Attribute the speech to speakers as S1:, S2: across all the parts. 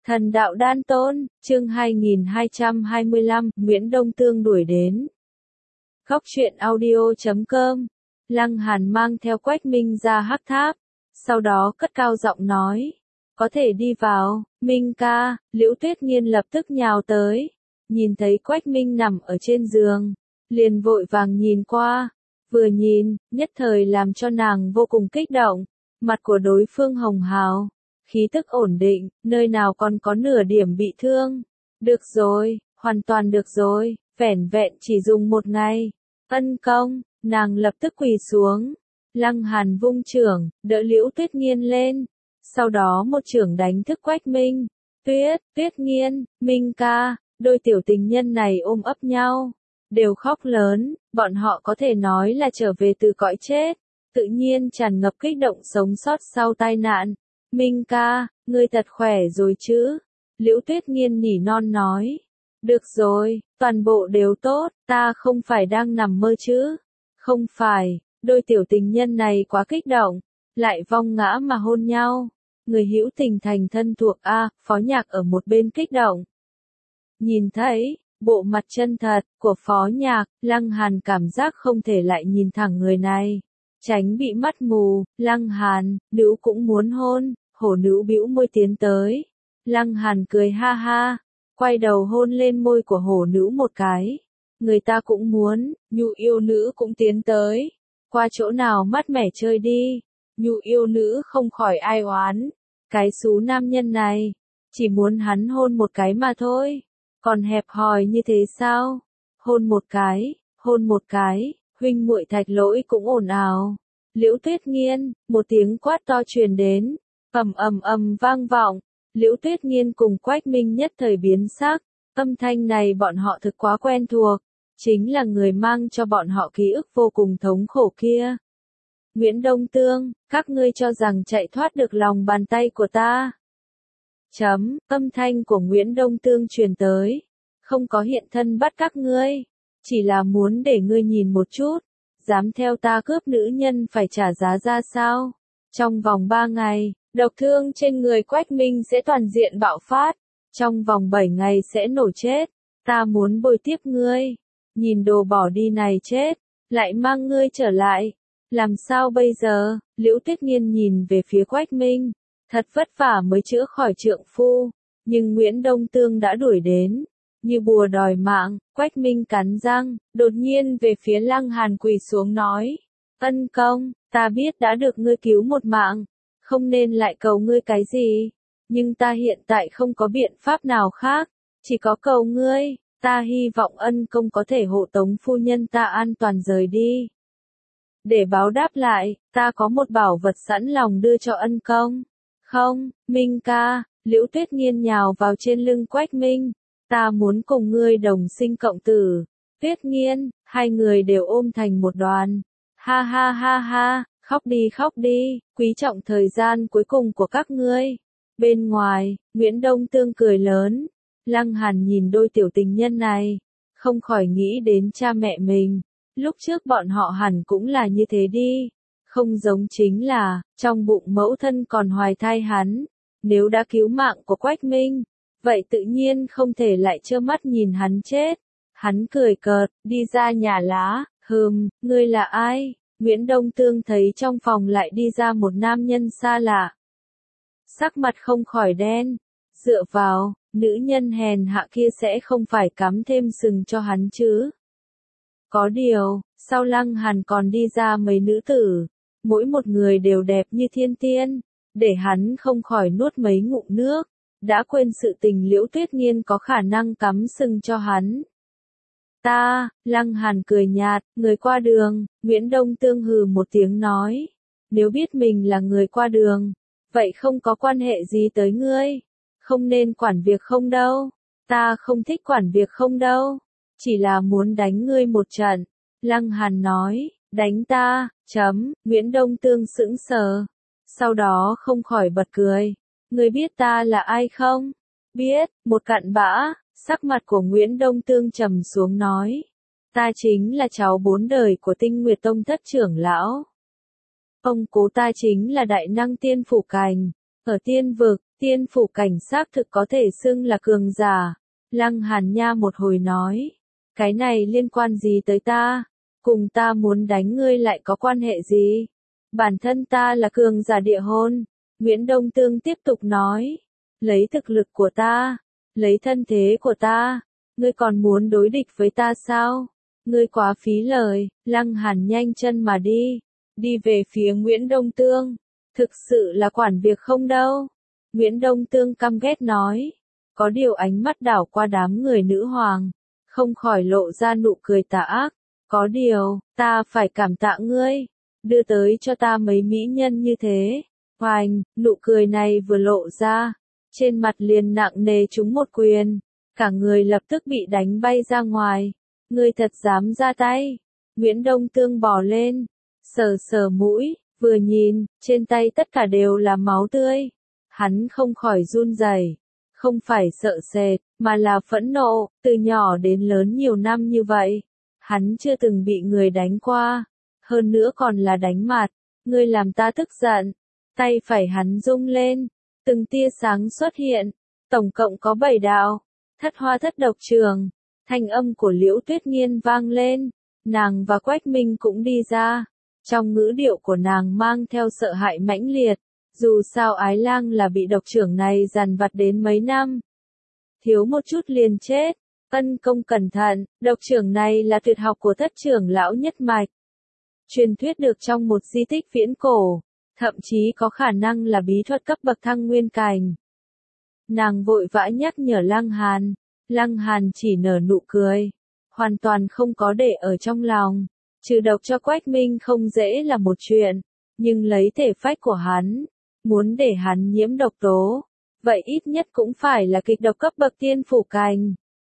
S1: Thần đạo đan tôn, chương 2225, Nguyễn Đông Tương đuổi đến. Góc truyện audio.com. Lăng Hàn mang theo Quách Minh ra hắc tháp, sau đó cất cao giọng nói, có thể đi vào. Minh ca. Liễu Tuyết Nghiên lập tức nhào tới, nhìn thấy Quách Minh nằm ở trên giường, liền vội vàng nhìn qua, vừa nhìn, nhất thời làm cho nàng vô cùng kích động, mặt của đối phương hồng hào, khí tức ổn định, nơi nào còn có nửa điểm bị thương. Được rồi, hoàn toàn được rồi, vẻn vẹn chỉ dùng một ngày. Ân công. Nàng lập tức quỳ xuống. Lăng Hàn vung chưởng, đỡ Liễu Tuyết Nghiên lên, sau đó một chưởng đánh thức Quách Minh. Tuyết Nghiên, Minh ca. Đôi tiểu tình nhân này ôm ấp nhau, đều khóc lớn, bọn họ có thể nói là trở về từ cõi chết, tự nhiên tràn ngập kích động sống sót sau tai nạn. Minh ca, ngươi thật khỏe rồi chứ? Liễu Tuyết Nghiên nỉ non nói. Được rồi, toàn bộ đều tốt, ta không phải đang nằm mơ chứ? Không phải. Đôi tiểu tình nhân này quá kích động, lại vong ngã mà hôn nhau. Người hữu tình thành thân thuộc a. Phó Nhạc ở một bên kích động. Nhìn thấy bộ mặt chân thật của Phó Nhạc, Lăng Hàn cảm giác không thể lại nhìn thẳng người này, tránh bị mắt mù. Lăng Hàn, nữ cũng muốn hôn. Hổ nữ bĩu môi tiến tới. Lăng Hàn cười ha ha, quay đầu hôn lên môi của hổ nữ một cái. Người ta cũng muốn. Nhu yêu nữ cũng tiến tới. Qua chỗ nào mát mẻ chơi đi. Nhu yêu nữ không khỏi ai oán. Cái xú nam nhân này, chỉ muốn hắn hôn một cái mà thôi. Còn hẹp hòi như thế sao? Hôn một cái, huynh muội Thạch Lỗi cũng ồn ào. Liễu Tuyết Nghiên, một tiếng quát to truyền đến. Ầm vang vọng, Liễu Tuyết Nghiên cùng Quách Minh nhất thời biến sắc, âm thanh này bọn họ thực quá quen thuộc, chính là người mang cho bọn họ ký ức vô cùng thống khổ kia. Nguyễn Đông Tương, các ngươi cho rằng chạy thoát được lòng bàn tay của ta. Âm thanh của Nguyễn Đông Tương truyền tới, không có hiện thân bắt các ngươi, chỉ là muốn để ngươi nhìn một chút, dám theo ta cướp nữ nhân phải trả giá ra sao. Trong vòng 3 ngày, độc thương trên người Quách Minh sẽ toàn diện bạo phát. Trong vòng 7 ngày sẽ nổ chết. Ta muốn bồi tiếp ngươi. Nhìn đồ bỏ đi này chết. Lại mang ngươi trở lại. Làm sao bây giờ? Liễu Tuyết Nghiên nhìn về phía Quách Minh. Thật vất vả mới chữa khỏi trượng phu. Nhưng Nguyễn Đông Tương đã đuổi đến. Như bùa đòi mạng. Quách Minh cắn răng. Đột nhiên về phía Lăng Hàn quỳ xuống nói. Ân công, ta biết đã được ngươi cứu một mạng. Không nên lại cầu ngươi cái gì. Nhưng ta hiện tại không có biện pháp nào khác. Chỉ có cầu ngươi. Ta hy vọng ân công có thể hộ tống phu nhân ta an toàn rời đi. Để báo đáp lại, ta có một bảo vật sẵn lòng đưa cho ân công. Không, Minh ca. Liễu Tuyết Nghiên nhào vào trên lưng Quách Minh. Ta muốn cùng ngươi đồng sinh cộng tử. Tuyết Nghiên, hai người đều ôm thành một đoàn. Ha ha ha ha, khóc đi, quý trọng thời gian cuối cùng của các ngươi. Bên ngoài, Nguyễn Đông Tương cười lớn. Lăng Hàn nhìn đôi tiểu tình nhân này, không khỏi nghĩ đến cha mẹ mình. Lúc trước bọn họ hẳn cũng là như thế đi. Không giống chính là, trong bụng mẫu thân còn hoài thai hắn. Nếu đã cứu mạng của Quách Minh, vậy tự nhiên không thể lại trơ mắt nhìn hắn chết. Hắn cười cợt, đi ra nhà lá. Ngươi là ai? Nguyễn Đông Tương thấy trong phòng lại đi ra một nam nhân xa lạ. Sắc mặt không khỏi đen. Dựa vào, nữ nhân hèn hạ kia sẽ không phải cắm thêm sừng cho hắn chứ. Có điều, sau Lăng Hàn còn đi ra mấy nữ tử. Mỗi một người đều đẹp như thiên tiên. Để hắn không khỏi nuốt mấy ngụm nước. Đã quên sự tình Liễu Tuyết Nghiên có khả năng cắm sừng cho hắn. Lăng Hàn cười nhạt, người qua đường. Nguyễn Đông Tương hừ một tiếng nói. Nếu biết mình là người qua đường, vậy không có quan hệ gì tới ngươi. Không nên quản việc không đâu. Ta không thích quản việc không đâu. Chỉ là muốn đánh ngươi một trận. Lăng Hàn nói, đánh ta. Nguyễn Đông Tương sững sờ. Sau đó không khỏi bật cười. Ngươi biết ta là ai không? Biết, một cặn bã. Sắc mặt của Nguyễn Đông Tương trầm xuống nói. Ta chính là cháu 4 đời của Tinh Nguyệt Tông thất trưởng lão. Ông cố ta chính là đại năng tiên phủ cành. Ở tiên vực, Tiên phủ cảnh xác thực có thể xưng là cường giả. Lăng Hàn Nha một hồi nói. Cái này liên quan gì tới ta? Cùng ta muốn đánh ngươi lại có quan hệ gì? Bản thân ta là cường giả địa hôn. Nguyễn Đông Tương tiếp tục nói. Lấy thực lực của ta, lấy thân thế của ta, ngươi còn muốn đối địch với ta sao? Ngươi quá phí lời. Lăng Hàn nhanh chân mà đi về phía Nguyễn Đông Tương. Thực sự là quản việc không đâu. Nguyễn Đông Tương căm ghét nói. Có điều ánh mắt đảo qua đám người nữ hoàng, không khỏi lộ ra nụ cười tà ác. Có điều, ta phải cảm tạ ngươi, đưa tới cho ta mấy mỹ nhân như thế. Hoành, nụ cười này vừa lộ ra, trên mặt liền nặng nề trúng một quyền, cả người lập tức bị đánh bay ra ngoài. Ngươi thật dám ra tay. Nguyễn Đông Tương bò lên, sờ sờ mũi, vừa nhìn, trên tay tất cả đều là máu tươi. Hắn không khỏi run rẩy, không phải sợ sệt, mà là phẫn nộ. Từ nhỏ đến lớn nhiều năm như vậy, hắn chưa từng bị người đánh qua, hơn nữa còn là đánh mặt. Ngươi làm ta tức giận. Tay phải hắn rung lên, từng tia sáng xuất hiện, tổng cộng có 7 đạo. Thất hoa thất độc trường. Thanh âm của Liễu Tuyết Nghiên vang lên, nàng và Quách Minh cũng đi ra. Trong ngữ điệu của nàng mang theo sợ hãi mãnh liệt, dù sao Ái Lang là bị độc trưởng này dằn vặt đến mấy năm. Thiếu một chút liền chết, ân công cẩn thận, độc trưởng này là tuyệt học của thất trưởng lão nhất mạch. Truyền thuyết được trong một di tích viễn cổ, thậm chí có khả năng là bí thuật cấp bậc thăng nguyên cảnh. Nàng vội vã nhắc nhở Lăng Hàn chỉ nở nụ cười, hoàn toàn không có để ở trong lòng. Trừ độc cho Quách Minh không dễ là một chuyện, nhưng lấy thể phách của hắn, muốn để hắn nhiễm độc tố, vậy ít nhất cũng phải là kịch độc cấp bậc tiên phủ cảnh.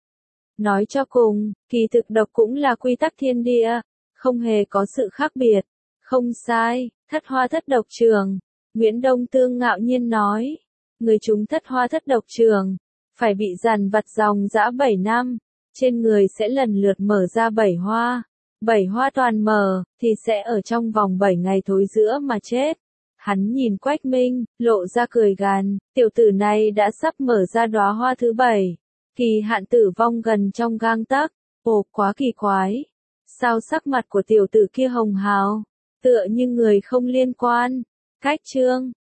S1: Nói cho cùng, kỳ thực độc cũng là quy tắc thiên địa, không hề có sự khác biệt. Không sai, thất hoa thất độc trường. Nguyễn Đông Tương ngạo nhiên nói. Người chúng thất hoa thất độc trường, phải bị dằn vặt dòng dã 7 năm, trên người sẽ lần lượt mở ra 7 hoa. 7 hoa toàn mở, thì sẽ ở trong vòng 7 ngày thối rữa mà chết. Hắn nhìn Quách Minh, lộ ra cười gằn, tiểu tử này đã sắp mở ra đóa hoa thứ 7. Kỳ hạn tử vong gần trong gang tấc. Ồ, quá kỳ quái. Sao sắc mặt của tiểu tử kia hồng hào, tựa như người không liên quan. Cách chương